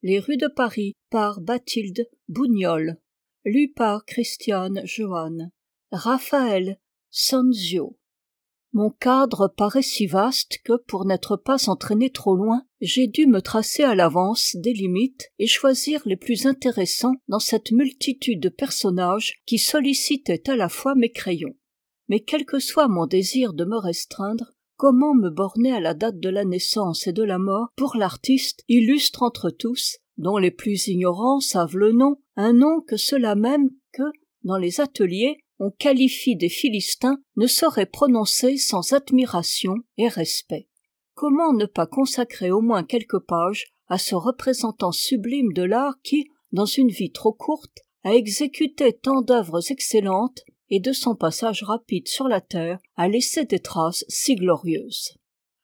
Les rues de Paris par Bathilde Bougnol. Lu par Christiane Joanne. Raphaël Sanzio. Mon cadre paraît si vaste que, pour n'être pas entraîné trop loin, j'ai dû me tracer à l'avance des limites et choisir les plus intéressants dans cette multitude de personnages qui sollicitaient à la fois mes crayons. Mais quel que soit mon désir de me restreindre, comment me borner à la date de la naissance et de la mort pour l'artiste illustre entre tous, dont les plus ignorants savent le nom, un nom que ceux-là même que, dans les ateliers, on qualifie des Philistins, ne sauraient prononcer sans admiration et respect. Comment ne pas consacrer au moins quelques pages à ce représentant sublime de l'art qui, dans une vie trop courte, a exécuté tant d'œuvres excellentes et de son passage rapide sur la terre a laissé des traces si glorieuses.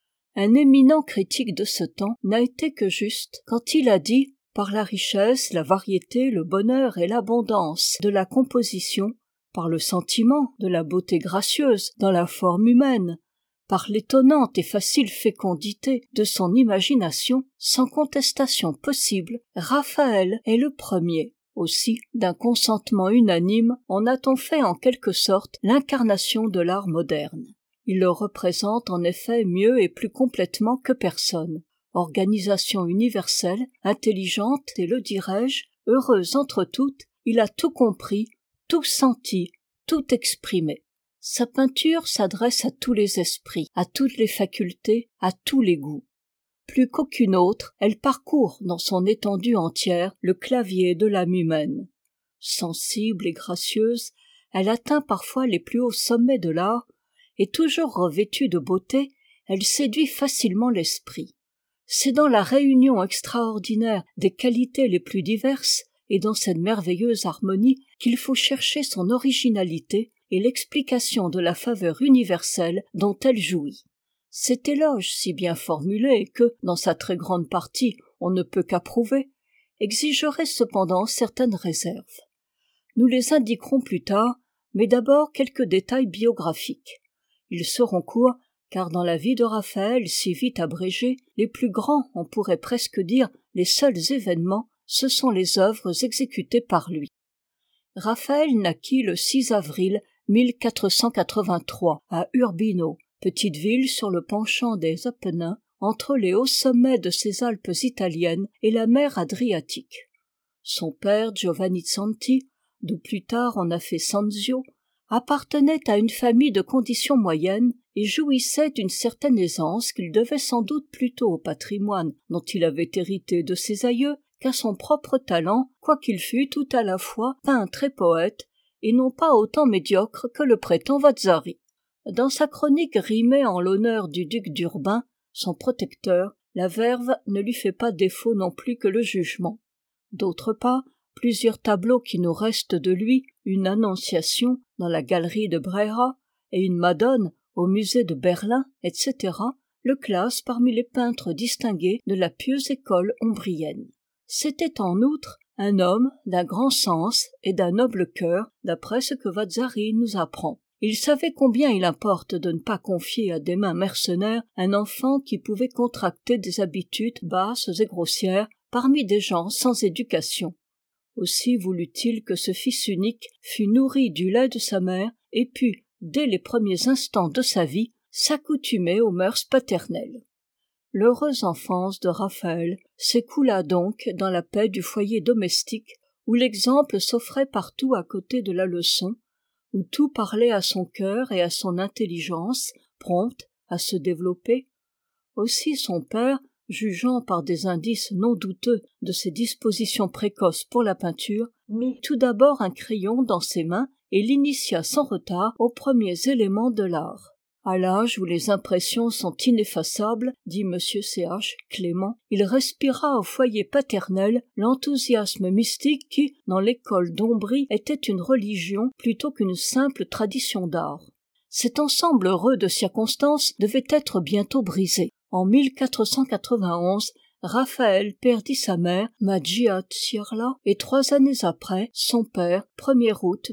Un éminent critique de ce temps n'a été que juste quand il a dit, par la richesse, la variété, le bonheur et l'abondance de la composition, par le sentiment de la beauté gracieuse dans la forme humaine, par l'étonnante et facile fécondité de son imagination, sans contestation possible, Raphaël est le premier. Aussi, d'un consentement unanime, en a-t-on fait en quelque sorte l'incarnation de l'art moderne. Il le représente en effet mieux et plus complètement que personne. Organisation universelle, intelligente et le dirais-je, heureuse entre toutes, il a tout compris, tout senti, tout exprimé. Sa peinture s'adresse à tous les esprits, à toutes les facultés, à tous les goûts. Plus qu'aucune autre, elle parcourt dans son étendue entière le clavier de l'âme humaine. Sensible et gracieuse, elle atteint parfois les plus hauts sommets de l'art, et toujours revêtue de beauté, elle séduit facilement l'esprit. C'est dans la réunion extraordinaire des qualités les plus diverses, et dans cette merveilleuse harmonie qu'il faut chercher son originalité et l'explication de la faveur universelle dont elle jouit. Cet éloge si bien formulé que, dans sa très grande partie, on ne peut qu'approuver, exigerait cependant certaines réserves. Nous les indiquerons plus tard, mais d'abord quelques détails biographiques. Ils seront courts, car dans la vie de Raphaël, si vite abrégée, les plus grands, on pourrait presque dire les seuls événements, ce sont les œuvres exécutées par lui. Raphaël naquit le 6 avril 1483 à Urbino, petite ville sur le penchant des Apennins, entre les hauts sommets de ces Alpes italiennes et la mer Adriatique. Son père Giovanni Zanti, d'où plus tard on a fait Sanzio, appartenait à une famille de condition moyenne et jouissait d'une certaine aisance qu'il devait sans doute plutôt au patrimoine dont il avait hérité de ses aïeux qu'à son propre talent, quoiqu'il fût tout à la fois peintre et poète, et non pas autant médiocre que le prétend Vasari. Dans sa chronique rimée en l'honneur du duc d'Urbain, son protecteur, la verve ne lui fait pas défaut non plus que le jugement. D'autre part, plusieurs tableaux qui nous restent de lui, une Annonciation dans la galerie de Brera et une Madone au musée de Berlin, etc., le classent parmi les peintres distingués de la pieuse école ombrienne. C'était en outre un homme d'un grand sens et d'un noble cœur, d'après ce que Vasari nous apprend. Il savait combien il importe de ne pas confier à des mains mercenaires un enfant qui pouvait contracter des habitudes basses et grossières parmi des gens sans éducation. Aussi voulut-il que ce fils unique fût nourri du lait de sa mère et pût, dès les premiers instants de sa vie, s'accoutumer aux mœurs paternelles. L'heureuse enfance de Raphaël s'écoula donc dans la paix du foyer domestique, où l'exemple s'offrait partout à côté de la leçon, où tout parlait à son cœur et à son intelligence, prompte à se développer. Aussi son père, jugeant par des indices non douteux de ses dispositions précoces pour la peinture, mit tout d'abord un crayon dans ses mains et l'initia sans retard aux premiers éléments de l'art. À l'âge où les impressions sont ineffaçables, dit M. C.H. Clément, il respira au foyer paternel l'enthousiasme mystique qui, dans l'école d'Ombrie, était une religion plutôt qu'une simple tradition d'art. Cet ensemble heureux de circonstances devait être bientôt brisé. En 1491, Raphaël perdit sa mère, Magia Ciarla, et 3 années après, son père, 1er août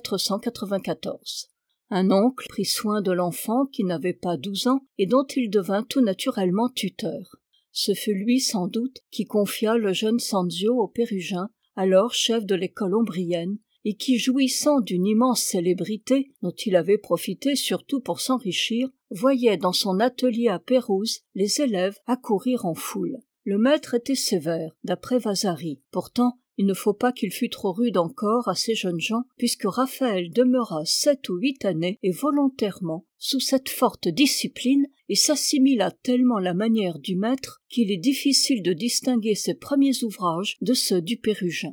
1494. Un oncle prit soin de l'enfant qui n'avait pas 12 ans et dont il devint tout naturellement tuteur. Ce fut lui sans doute qui confia le jeune Sanzio au Pérugin, alors chef de l'école ombrienne, et qui, jouissant d'une immense célébrité dont il avait profité surtout pour s'enrichir, voyait dans son atelier à Pérouse les élèves accourir en foule. Le maître était sévère, d'après Vasari. Pourtant, il ne faut pas qu'il fût trop rude encore à ces jeunes gens, puisque Raphaël demeura 7 ou 8 années et volontairement sous cette forte discipline et s'assimila tellement la manière du maître qu'il est difficile de distinguer ses premiers ouvrages de ceux du Pérugin.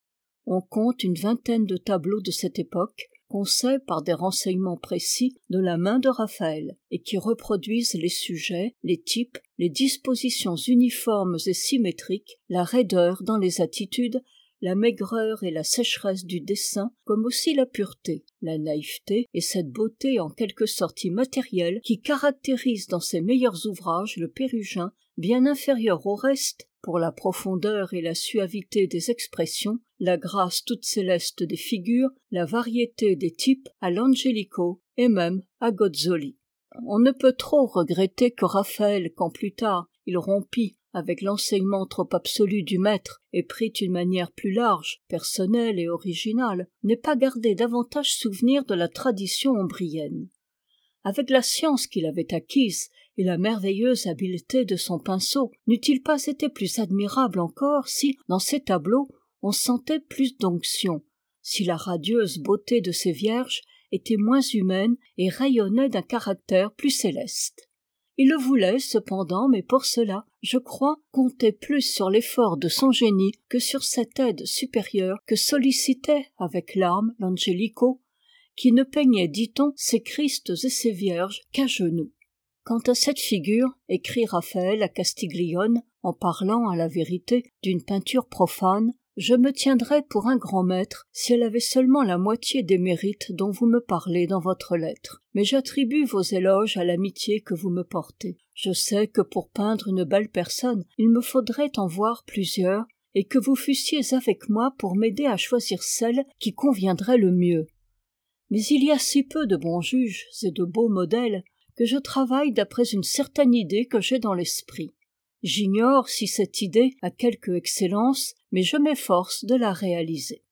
On compte une vingtaine de tableaux de cette époque, qu'on sait par des renseignements précis de la main de Raphaël, et qui reproduisent les sujets, les types, les dispositions uniformes et symétriques, la raideur dans les attitudes, la maigreur et la sécheresse du dessin, comme aussi la pureté, la naïveté et cette beauté en quelque sorte immatérielle qui caractérise dans ses meilleurs ouvrages le Pérugin, bien inférieur au reste pour la profondeur et la suavité des expressions, la grâce toute céleste des figures, la variété des types à l'Angelico et même à Gozzoli. On ne peut trop regretter que Raphaël, quand plus tard il rompit avec l'enseignement trop absolu du maître et prit une manière plus large, personnelle et originale, n'ait pas gardé davantage souvenir de la tradition ombrienne. Avec la science qu'il avait acquise et la merveilleuse habileté de son pinceau, n'eût-il pas été plus admirable encore si, dans ses tableaux, on sentait plus d'onction, si la radieuse beauté de ces vierges était moins humaine et rayonnait d'un caractère plus céleste. Il le voulait cependant, mais pour cela, je crois, comptait plus sur l'effort de son génie que sur cette aide supérieure que sollicitait avec larmes l'Angelico, qui ne peignait, dit-on, ses Christs et ses Vierges qu'à genoux. Quant à cette figure, écrit Raphaël à Castiglione, en parlant à la vérité d'une peinture profane, je me tiendrais pour un grand maître si elle avait seulement la moitié des mérites dont vous me parlez dans votre lettre. Mais j'attribue vos éloges à l'amitié que vous me portez. Je sais que pour peindre une belle personne, il me faudrait en voir plusieurs, et que vous fussiez avec moi pour m'aider à choisir celle qui conviendrait le mieux. Mais il y a si peu de bons juges et de beaux modèles que je travaille d'après une certaine idée que j'ai dans l'esprit. J'ignore si cette idée a quelque excellence, mais je m'efforce de la réaliser.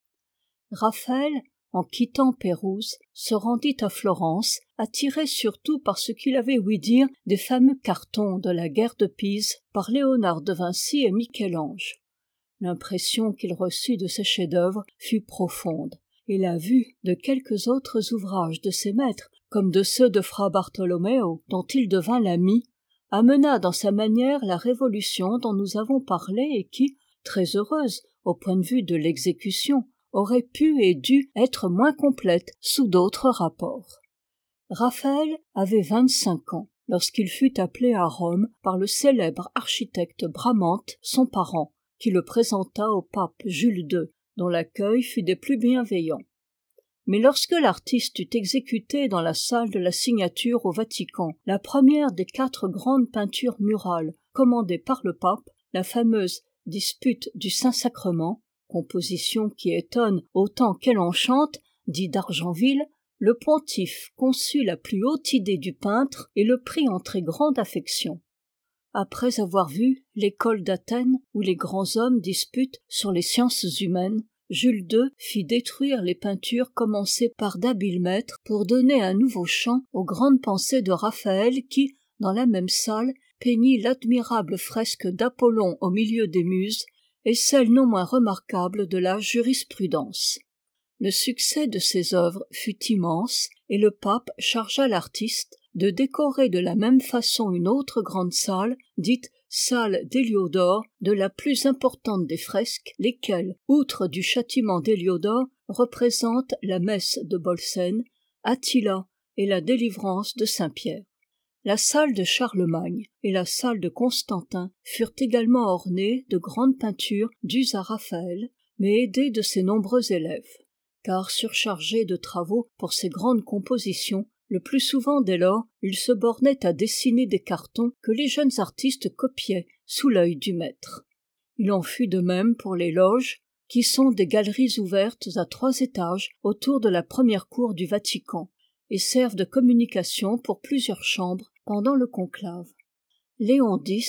Raphaël, en quittant Pérouse, se rendit à Florence, attiré surtout par ce qu'il avait ouï dire des fameux cartons de la guerre de Pise par Léonard de Vinci et Michel-Ange. L'impression qu'il reçut de ces chefs-d'œuvre fut profonde, et la vue de quelques autres ouvrages de ses maîtres, comme de ceux de Fra Bartolomeo, dont il devint l'ami, amena dans sa manière la révolution dont nous avons parlé et qui, très heureuse au point de vue de l'exécution, aurait pu et dû être moins complète sous d'autres rapports. Raphaël avait 25 ans lorsqu'il fut appelé à Rome par le célèbre architecte Bramante, son parent, qui le présenta au pape Jules II, dont l'accueil fut des plus bienveillants. Mais lorsque l'artiste eut exécuté dans la salle de la signature au Vatican la première des 4 grandes peintures murales commandées par le pape, la fameuse Dispute du Saint-Sacrement, composition qui étonne autant qu'elle enchante, dit d'Argenville, le pontife conçut la plus haute idée du peintre et le prit en très grande affection. Après avoir vu l'école d'Athènes où les grands hommes disputent sur les sciences humaines, Jules II fit détruire les peintures commencées par d'habiles maîtres pour donner un nouveau champ aux grandes pensées de Raphaël qui, dans la même salle, peignit l'admirable fresque d'Apollon au milieu des Muses et celle non moins remarquable de la jurisprudence. Le succès de ces œuvres fut immense et le pape chargea l'artiste de décorer de la même façon une autre grande salle, dite salle d'Héliodore, de la plus importante des fresques, lesquelles, outre du châtiment d'Héliodore, représentent la messe de Bolsène, Attila et la délivrance de Saint-Pierre. La salle de Charlemagne et la salle de Constantin furent également ornées de grandes peintures dues à Raphaël, mais aidées de ses nombreux élèves. Car surchargé de travaux pour ses grandes compositions, le plus souvent dès lors, il se bornait à dessiner des cartons que les jeunes artistes copiaient sous l'œil du maître. Il en fut de même pour les loges, qui sont des galeries ouvertes à 3 étages autour de la première cour du Vatican, et servent de communication pour plusieurs chambres pendant le conclave. Léon X,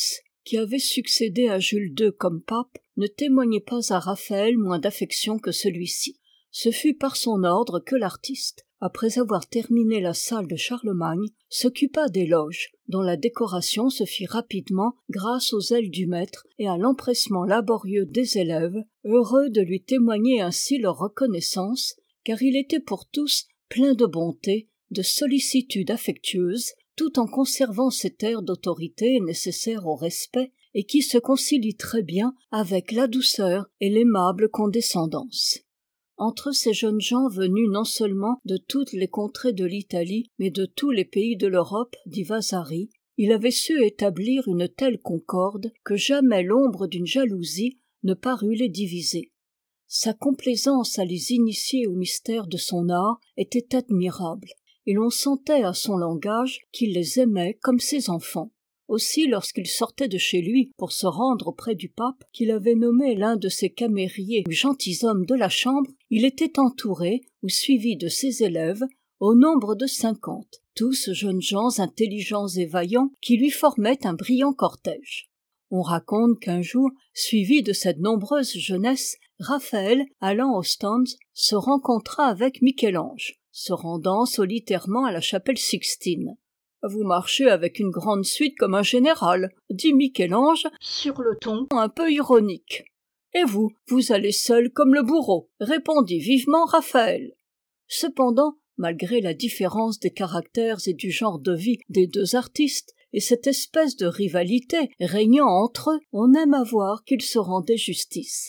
qui avait succédé à Jules II comme pape, ne témoignait pas à Raphaël moins d'affection que celui-ci. Ce fut par son ordre que l'artiste, après avoir terminé la salle de Charlemagne, s'occupa des loges, dont la décoration se fit rapidement grâce au zèle du maître et à l'empressement laborieux des élèves, heureux de lui témoigner ainsi leur reconnaissance, car il était pour tous plein de bonté, de sollicitude affectueuse, tout en conservant cet air d'autorité nécessaire au respect et qui se concilie très bien avec la douceur et l'aimable condescendance. Entre ces jeunes gens venus non seulement de toutes les contrées de l'Italie, mais de tous les pays de l'Europe, dit Vasari, il avait su établir une telle concorde que jamais l'ombre d'une jalousie ne parut les diviser. Sa complaisance à les initier au mystère de son art était admirable, et l'on sentait à son langage qu'il les aimait comme ses enfants. Aussi, lorsqu'il sortait de chez lui pour se rendre auprès du pape, qu'il avait nommé l'un de ses camériers ou gentilshommes de la chambre, il était entouré ou suivi de ses élèves, au nombre de 50, tous jeunes gens intelligents et vaillants qui lui formaient un brillant cortège. On raconte qu'un jour, suivi de cette nombreuse jeunesse, Raphaël, allant aux stands, se rencontra avec Michel-Ange, se rendant solitairement à la chapelle Sixtine. « Vous marchez avec une grande suite comme un général, » dit Michel-Ange sur le ton un peu ironique. « Et vous, vous allez seul comme le bourreau, » répondit vivement Raphaël. Cependant, malgré la différence des caractères et du genre de vie des deux artistes, et cette espèce de rivalité régnant entre eux, on aime à voir qu'ils se rendaient justice.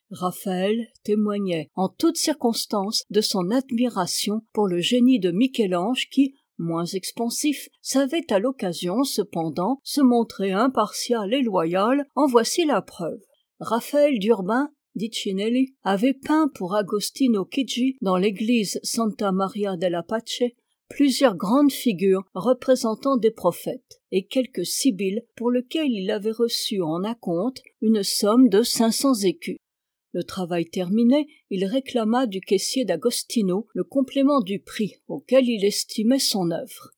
Raphaël témoignait en toutes circonstances de son admiration pour le génie de Michel-Ange qui, moins expansif, savait à l'occasion cependant se montrer impartial et loyal, en voici la preuve. Raphaël d'Urbain, dit Cinelli, avait peint pour Agostino Chigi dans l'église Santa Maria della Pace plusieurs grandes figures représentant des prophètes et quelques sibylles pour lesquelles il avait reçu en acompte une somme de 500 écus. Le travail terminé, il réclama du caissier d'Agostino le complément du prix auquel il estimait son œuvre.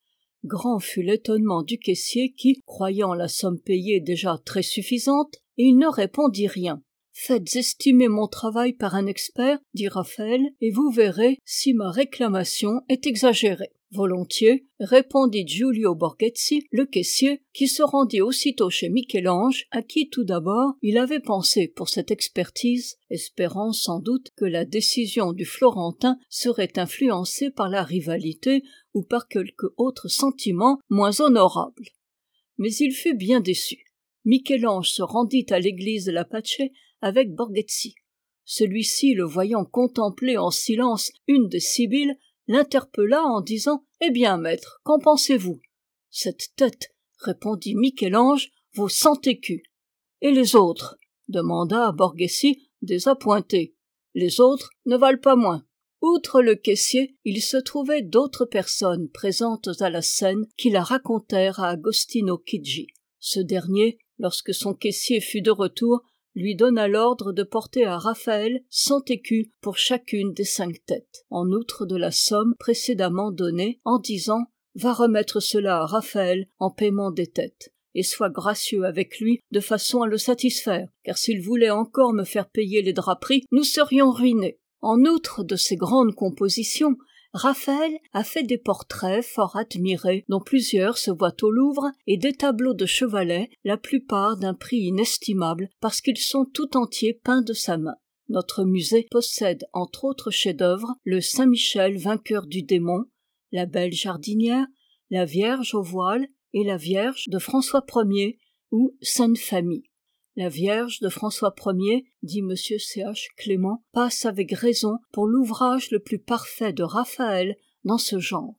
Grand fut l'étonnement du caissier qui, croyant la somme payée déjà très suffisante, il ne répondit rien. « Faites estimer mon travail par un expert, dit Raphaël, et vous verrez si ma réclamation est exagérée. » Volontiers, répondit Giulio Borghezzi, le caissier, qui se rendit aussitôt chez Michel-Ange, à qui tout d'abord il avait pensé pour cette expertise, espérant sans doute que la décision du Florentin serait influencée par la rivalité ou par quelque autre sentiment moins honorable. Mais il fut bien déçu. Michel-Ange se rendit à l'église de la Pace avec Borghezzi. Celui-ci, le voyant contempler en silence une des sibylles, l'interpella en disant « Eh bien, maître, qu'en pensez-vous » ? « Cette tête, répondit Michel-Ange, vaut 100 écus. »« Et les autres ?» demanda Borghezzi, désappointé. « Les autres ne valent pas moins. » Outre le caissier, il se trouvait d'autres personnes présentes à la scène qui la racontèrent à Agostino Chigi. Ce dernier, lorsque son caissier fut de retour, lui donna l'ordre de porter à Raphaël 100 écus pour chacune des 5 têtes, en outre de la somme précédemment donnée, en disant « Va remettre cela à Raphaël en paiement des têtes, et sois gracieux avec lui de façon à le satisfaire, car s'il voulait encore me faire payer les draperies, nous serions ruinés. » En outre de ces grandes compositions, Raphaël a fait des portraits fort admirés, dont plusieurs se voient au Louvre, et des tableaux de chevalet, la plupart d'un prix inestimable, parce qu'ils sont tout entiers peints de sa main. Notre musée possède, entre autres chefs-d'œuvre, le Saint-Michel vainqueur du démon, la Belle jardinière, la Vierge au voile et la Vierge de François Ier, ou Sainte Famille. La Vierge de François Ier, dit M. C.H. Clément, passe avec raison pour l'ouvrage le plus parfait de Raphaël dans ce genre.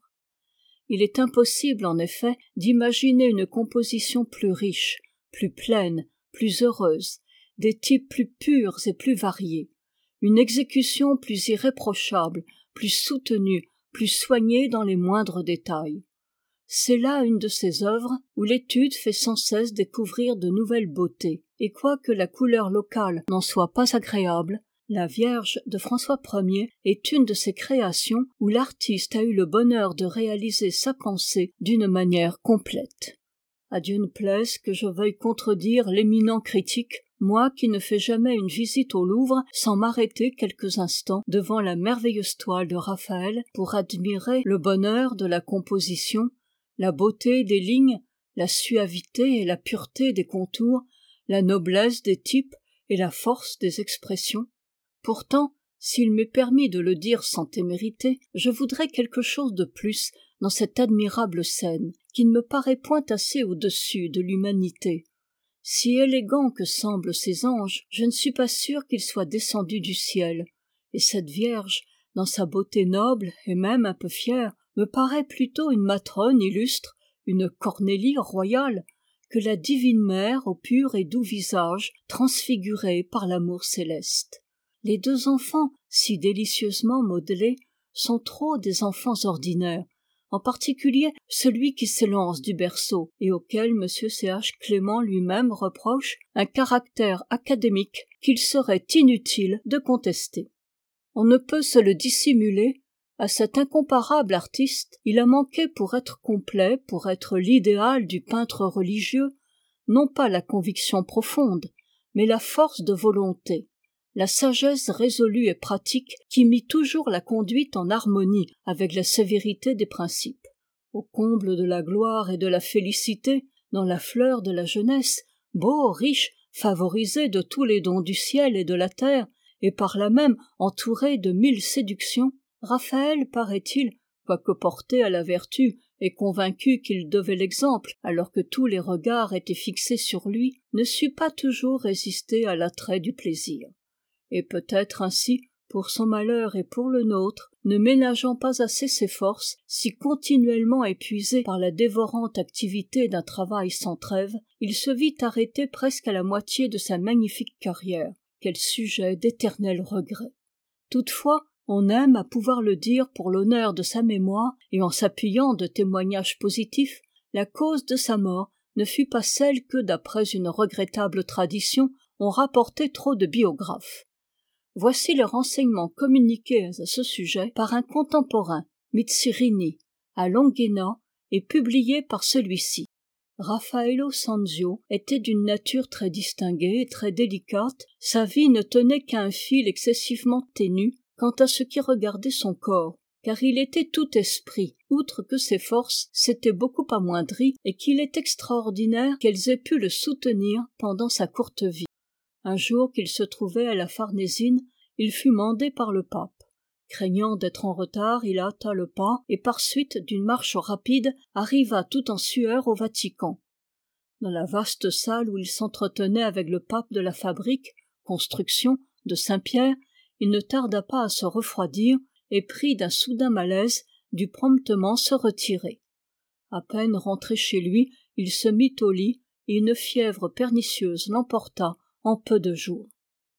Il est impossible, en effet, d'imaginer une composition plus riche, plus pleine, plus heureuse, des types plus purs et plus variés, une exécution plus irréprochable, plus soutenue, plus soignée dans les moindres détails. C'est là une de ces œuvres où l'étude fait sans cesse découvrir de nouvelles beautés, et quoique la couleur locale n'en soit pas agréable, la Vierge de François Ier est une de ces créations où l'artiste a eu le bonheur de réaliser sa pensée d'une manière complète. À Dieu ne plaise que je veuille contredire l'éminent critique, moi qui ne fais jamais une visite au Louvre sans m'arrêter quelques instants devant la merveilleuse toile de Raphaël pour admirer le bonheur de la composition, la beauté des lignes, la suavité et la pureté des contours, la noblesse des types et la force des expressions. Pourtant, s'il m'est permis de le dire sans témérité, je voudrais quelque chose de plus dans cette admirable scène, qui ne me paraît point assez au-dessus de l'humanité. Si élégants que semblent ces anges, je ne suis pas sûre qu'ils soient descendus du ciel, et cette Vierge, dans sa beauté noble et même un peu fière, me paraît plutôt une matrone illustre, une Cornélie royale, que la divine mère au pur et doux visage transfiguré par l'amour céleste. Les deux enfants, si délicieusement modelés, sont trop des enfants ordinaires, en particulier celui qui s'élance du berceau et auquel M. C.H. Clément lui-même reproche un caractère académique qu'il serait inutile de contester. On ne peut se le dissimuler, à cet incomparable artiste, il a manqué pour être complet, pour être l'idéal du peintre religieux, non pas la conviction profonde, mais la force de volonté, la sagesse résolue et pratique qui mit toujours la conduite en harmonie avec la sévérité des principes. Au comble de la gloire et de la félicité, dans la fleur de la jeunesse, beau, riche, favorisé de tous les dons du ciel et de la terre, et par là même entouré de 1000 séductions, Raphaël, paraît-il, quoique porté à la vertu et convaincu qu'il devait l'exemple alors que tous les regards étaient fixés sur lui, ne sut pas toujours résister à l'attrait du plaisir. Et peut-être ainsi, pour son malheur et pour le nôtre, ne ménageant pas assez ses forces, si continuellement épuisé par la dévorante activité d'un travail sans trêve, il se vit arrêté presque à la moitié de sa magnifique carrière. Quel sujet d'éternel regret! Toutefois, on aime à pouvoir le dire pour l'honneur de sa mémoire, et en s'appuyant de témoignages positifs, la cause de sa mort ne fut pas celle que, d'après une regrettable tradition, on rapportait trop de biographes. Voici les renseignements communiqués à ce sujet par un contemporain, Mizzirini, à Longhena, et publiés par celui-ci. Raffaello Sanzio était d'une nature très distinguée et très délicate, sa vie ne tenait qu'à un fil excessivement ténu quant à ce qui regardait son corps, car il était tout esprit, outre que ses forces s'étaient beaucoup amoindries et qu'il est extraordinaire qu'elles aient pu le soutenir pendant sa courte vie. Un jour qu'il se trouvait à la Farnésine, il fut mandé par le pape. Craignant d'être en retard, il hâta le pas et par suite d'une marche rapide arriva tout en sueur au Vatican. Dans la vaste salle où il s'entretenait avec le pape de la fabrique, construction, de Saint-Pierre, il ne tarda pas à se refroidir et pris d'un soudain malaise dut promptement se retirer. À peine rentré chez lui, il se mit au lit et une fièvre pernicieuse l'emporta en peu de jours.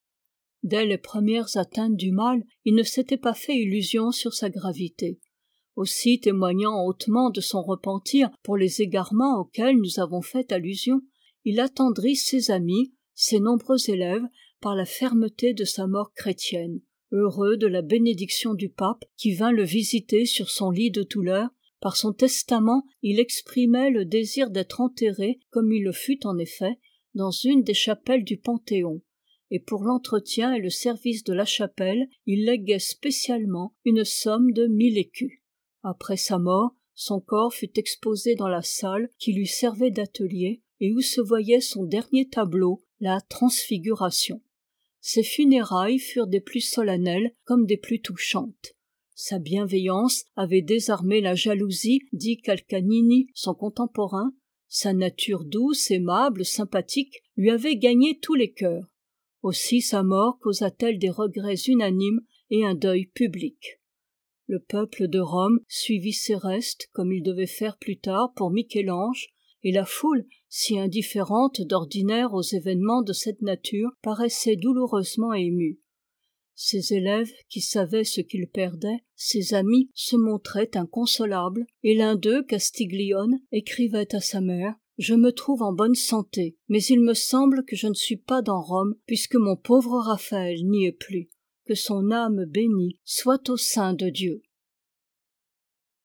Dès les premières atteintes du mal, il ne s'était pas fait illusion sur sa gravité. Aussi, témoignant hautement de son repentir pour les égarements auxquels nous avons fait allusion, il attendrit ses amis, ses nombreux élèves, par la fermeté de sa mort chrétienne, heureux de la bénédiction du pape qui vint le visiter sur son lit de douleur. Par son testament, il exprimait le désir d'être enterré, comme il le fut en effet, dans une des chapelles du Panthéon, et pour l'entretien et le service de la chapelle, il léguait spécialement une somme de 1000 écus. Après sa mort, son corps fut exposé dans la salle qui lui servait d'atelier et où se voyait son dernier tableau, la Transfiguration. Ses funérailles furent des plus solennelles comme des plus touchantes. Sa bienveillance avait désarmé la jalousie, dit Calcanini, son contemporain. Sa nature douce, aimable, sympathique, lui avait gagné tous les cœurs. Aussi sa mort causa-t-elle des regrets unanimes et un deuil public. Le peuple de Rome suivit ses restes, comme il devait faire plus tard pour Michel-Ange, et la foule, si indifférente d'ordinaire aux événements de cette nature, paraissait douloureusement émue. Ses élèves, qui savaient ce qu'ils perdaient, ses amis, se montraient inconsolables, et l'un d'eux, Castiglione, écrivait à sa mère: « Je me trouve en bonne santé, mais il me semble que je ne suis pas dans Rome, puisque mon pauvre Raphaël n'y est plus. Que son âme bénie soit au sein de Dieu. »